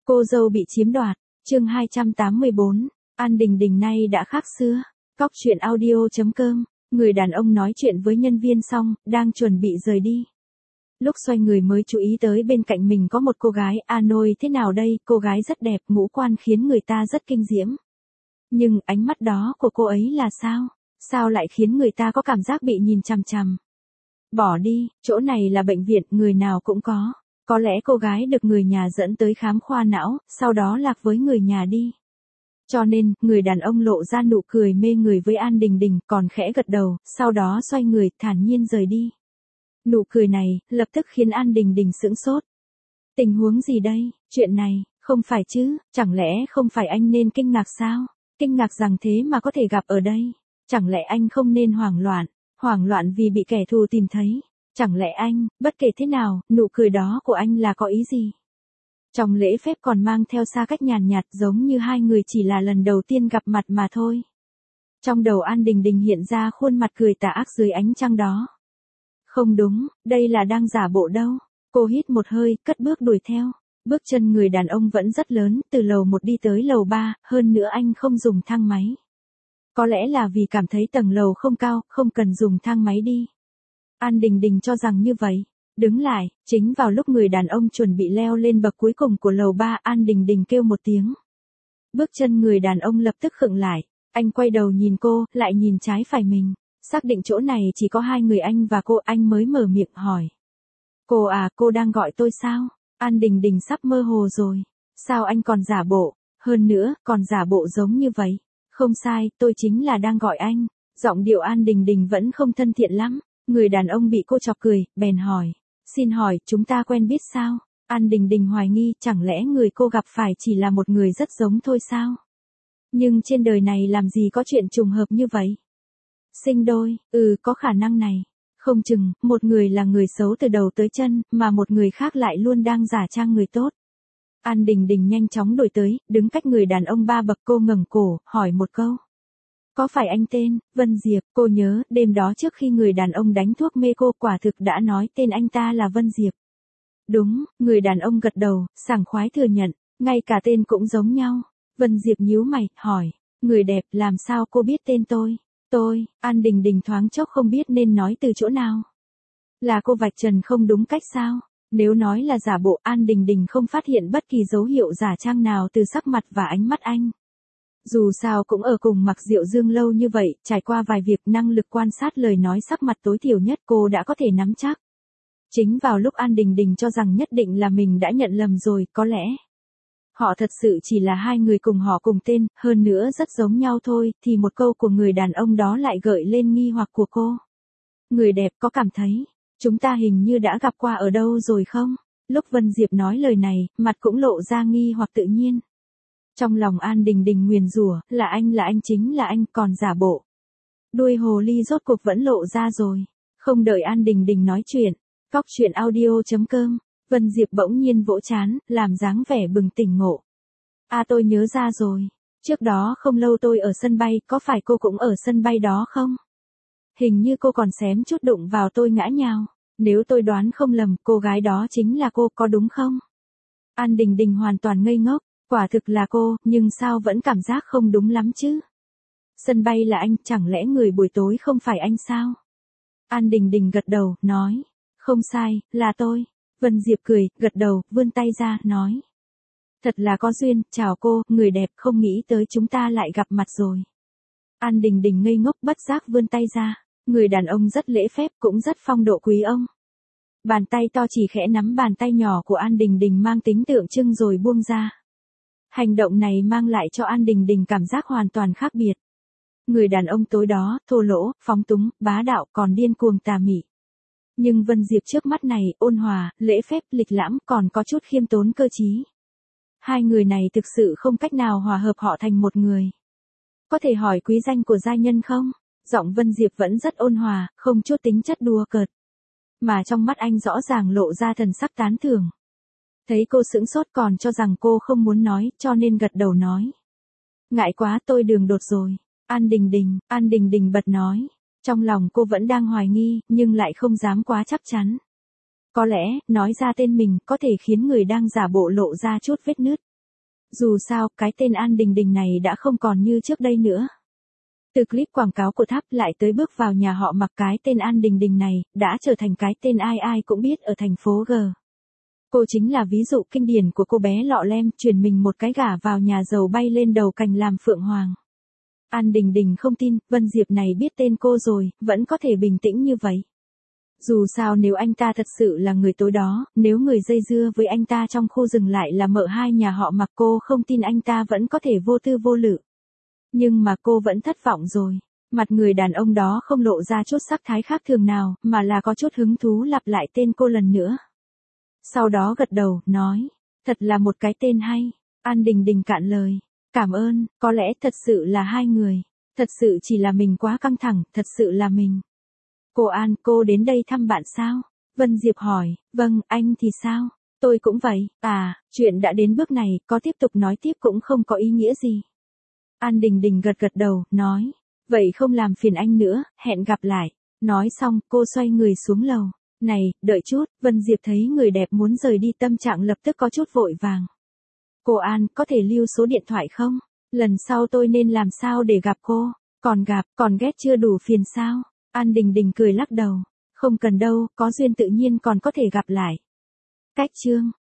Cô dâu bị chiếm đoạt, chương 284, An Đình Đình nay đã khác xưa. Cóc truyện audio.com, người đàn ông nói chuyện với nhân viên xong, đang chuẩn bị rời đi. Lúc xoay người mới chú ý tới bên cạnh mình có một cô gái, nôi thế nào đây, cô gái rất đẹp, ngũ quan khiến người ta rất kinh diễm. Nhưng ánh mắt đó của cô ấy là sao? Sao lại khiến người ta có cảm giác bị nhìn chằm chằm? Bỏ đi, chỗ này là bệnh viện, người nào cũng có. Có lẽ cô gái được người nhà dẫn tới khám khoa não, sau đó lạc với người nhà đi. Cho nên, người đàn ông lộ ra nụ cười mê người với An Đình Đình, còn khẽ gật đầu, sau đó xoay người, thản nhiên rời đi. Nụ cười này, lập tức khiến An Đình Đình sững sốt. Tình huống gì đây, chuyện này, không phải chứ, chẳng lẽ không phải anh nên kinh ngạc sao? Kinh ngạc rằng thế mà có thể gặp ở đây. Chẳng lẽ anh không nên hoảng loạn vì bị kẻ thù tìm thấy? Chẳng lẽ anh, bất kể thế nào, nụ cười đó của anh là có ý gì? Trong lễ phép còn mang theo xa cách nhàn nhạt giống như hai người chỉ là lần đầu tiên gặp mặt mà thôi. Trong đầu An Đình Đình hiện ra khuôn mặt cười tà ác dưới ánh trăng đó. Không đúng, đây là đang giả bộ đâu. Cô hít một hơi, cất bước đuổi theo. Bước chân người đàn ông vẫn rất lớn, từ lầu 1 đi tới lầu 3, hơn nữa anh không dùng thang máy. Có lẽ là vì cảm thấy tầng lầu không cao, không cần dùng thang máy đi. An Đình Đình cho rằng như vậy. Đứng lại, chính vào lúc người đàn ông chuẩn bị leo lên bậc cuối cùng của lầu 3, An Đình Đình kêu một tiếng. Bước chân người đàn ông lập tức khựng lại, anh quay đầu nhìn cô, lại nhìn trái phải mình. Xác định chỗ này chỉ có hai người anh và cô, anh mới mở miệng hỏi. Cô à, cô đang gọi tôi sao? An Đình Đình sắp mơ hồ rồi. Sao anh còn giả bộ? Hơn nữa, còn giả bộ giống như vậy. Không sai, tôi chính là đang gọi anh. Giọng điệu An Đình Đình vẫn không thân thiện lắm. Người đàn ông bị cô chọc cười, bèn hỏi. Xin hỏi, chúng ta quen biết sao? An Đình Đình hoài nghi, chẳng lẽ người cô gặp phải chỉ là một người rất giống thôi sao? Nhưng trên đời này làm gì có chuyện trùng hợp như vậy? Sinh đôi, có khả năng này. Không chừng, một người là người xấu từ đầu tới chân, mà một người khác lại luôn đang giả trang người tốt. An Đình Đình nhanh chóng đuổi tới, đứng cách người đàn ông 3 bậc, cô ngẩng cổ, hỏi một câu. Có phải anh tên, Vân Diệp? Cô nhớ, đêm đó trước khi người đàn ông đánh thuốc mê cô quả thực đã nói tên anh ta là Vân Diệp. Đúng, người đàn ông gật đầu, sảng khoái thừa nhận, ngay cả tên cũng giống nhau. Vân Diệp nhíu mày, hỏi, người đẹp, làm sao cô biết tên tôi? An Đình Đình thoáng chốc không biết nên nói từ chỗ nào. Là cô vạch trần không đúng cách sao? Nếu nói là giả bộ, An Đình Đình không phát hiện bất kỳ dấu hiệu giả trang nào từ sắc mặt và ánh mắt anh. Dù sao cũng ở cùng Mạc Diệu Dương lâu như vậy, trải qua vài việc, năng lực quan sát lời nói sắc mặt tối thiểu nhất cô đã có thể nắm chắc. Chính vào lúc An Đình Đình cho rằng nhất định là mình đã nhận lầm rồi, có lẽ họ thật sự chỉ là hai người cùng họ cùng tên, hơn nữa rất giống nhau thôi, thì một câu của người đàn ông đó lại gợi lên nghi hoặc của cô. Người đẹp, có cảm thấy chúng ta hình như đã gặp qua ở đâu rồi không? Lúc Vân Diệp nói lời này, mặt cũng lộ ra nghi hoặc tự nhiên. Trong lòng An Đình Đình nguyền rủa, là anh chính là anh, còn giả bộ. Đuôi hồ ly rốt cuộc vẫn lộ ra rồi. Không đợi An Đình Đình nói chuyện, cóc truyện audio.com, Vân Diệp bỗng nhiên vỗ trán, làm dáng vẻ bừng tỉnh ngộ. Tôi nhớ ra rồi. Trước đó không lâu tôi ở sân bay, có phải cô cũng ở sân bay đó không? Hình như cô còn xém chút đụng vào tôi ngã nhào. Nếu tôi đoán không lầm, cô gái đó chính là cô, có đúng không? An Đình Đình hoàn toàn ngây ngốc. Quả thực là cô, nhưng sao vẫn cảm giác không đúng lắm chứ? Sân bay là anh, chẳng lẽ người buổi tối không phải anh sao? An Đình Đình gật đầu, nói. Không sai, là tôi. Vân Diệp cười, gật đầu, vươn tay ra, nói. Thật là có duyên, chào cô, người đẹp, không nghĩ tới chúng ta lại gặp mặt rồi. An Đình Đình ngây ngốc bất giác vươn tay ra. Người đàn ông rất lễ phép, cũng rất phong độ quý ông. Bàn tay to chỉ khẽ nắm bàn tay nhỏ của An Đình Đình mang tính tượng trưng rồi buông ra. Hành động này mang lại cho An Đình Đình cảm giác hoàn toàn khác biệt. Người đàn ông tối đó, thô lỗ, phóng túng, bá đạo, còn điên cuồng tà mị. Nhưng Vân Diệp trước mắt này, ôn hòa, lễ phép, lịch lãm, còn có chút khiêm tốn cơ trí. Hai người này thực sự không cách nào hòa hợp họ thành một người. Có thể hỏi quý danh của gia nhân không? Giọng Vân Diệp vẫn rất ôn hòa, không chút tính chất đùa cợt. Mà trong mắt anh rõ ràng lộ ra thần sắc tán thưởng. Thấy cô sững sốt còn cho rằng cô không muốn nói, cho nên gật đầu nói. Ngại quá, tôi đường đột rồi. An Đình Đình bật nói. Trong lòng cô vẫn đang hoài nghi, nhưng lại không dám quá chắc chắn. Có lẽ, nói ra tên mình có thể khiến người đang giả bộ lộ ra chút vết nứt. Dù sao, cái tên An Đình Đình này đã không còn như trước đây nữa. Từ clip quảng cáo của Tháp lại tới bước vào nhà họ Mặc, cái tên An Đình Đình này đã trở thành cái tên ai ai cũng biết ở thành phố G. Cô chính là ví dụ kinh điển của cô bé lọ lem chuyển mình một cái gả vào nhà giàu bay lên đầu cành làm phượng hoàng. An Đình Đình không tin, Vân Diệp này biết tên cô rồi, vẫn có thể bình tĩnh như vậy. Dù sao nếu anh ta thật sự là người tối đó, nếu người dây dưa với anh ta trong khu rừng lại là mợ hai nhà họ Mặc, cô không tin anh ta vẫn có thể vô tư vô lự. Nhưng mà cô vẫn thất vọng rồi. Mặt người đàn ông đó không lộ ra chút sắc thái khác thường nào, mà là có chút hứng thú lặp lại tên cô lần nữa. Sau đó gật đầu, nói, thật là một cái tên hay. An Đình Đình cạn lời, cảm ơn, có lẽ thật sự là hai người. Thật sự chỉ là mình quá căng thẳng, thật sự là mình. Cô An, cô đến đây thăm bạn sao? Vân Diệp hỏi, vâng, anh thì sao? Tôi cũng vậy, chuyện đã đến bước này, có tiếp tục nói tiếp cũng không có ý nghĩa gì. An Đình Đình gật gật đầu, nói, vậy không làm phiền anh nữa, hẹn gặp lại. Nói xong, cô xoay người xuống lầu. Này, đợi chút, Vân Diệp thấy người đẹp muốn rời đi, tâm trạng lập tức có chút vội vàng. Cô An, có thể lưu số điện thoại không? Lần sau tôi nên làm sao để gặp cô? Còn ghét chưa đủ phiền sao? An Đình Đình cười lắc đầu. Không cần đâu, có duyên tự nhiên còn có thể gặp lại. Cách chương